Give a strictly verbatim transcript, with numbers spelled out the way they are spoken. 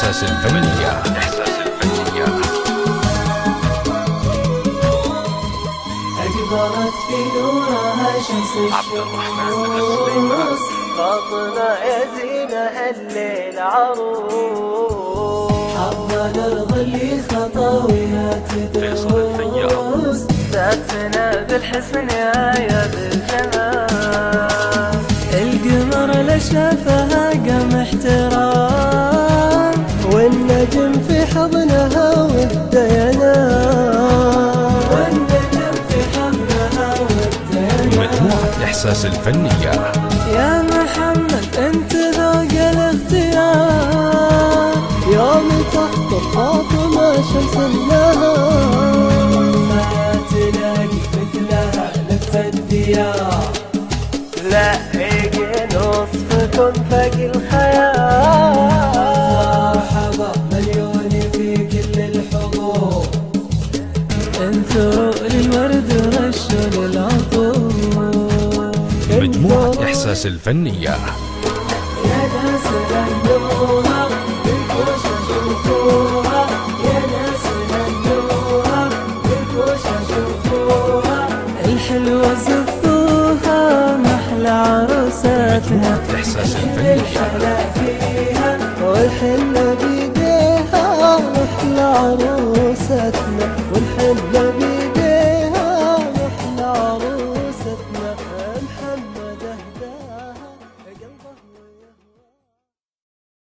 إحساس الفنية. إحساس الفنية. أقبلت في نورها شمس الشموس، فاطمة يا زينة الليل عروس، حظنا الأرض اللي خطاويها تدوس، ذاتنا بالحسن يا بالجمال، القمر لشافها قام احترام، والنجم في حضنها وده ينام، والنجم في حضنها وده ينام. مجموعة إحساس الفنية. يا محمد انت ذوق الاختيار، يوم تخطب فاطمة شمس النهار، ما تلاقي مثلها لف الديار، لا يجي نصفكم فوق الخيال، مرحبا مليون في كل الحضور، انثروا للورد رشوا للعطور. مجموعة إحساس الفنية. يا ناس غنوها بالكوشة شوفوها،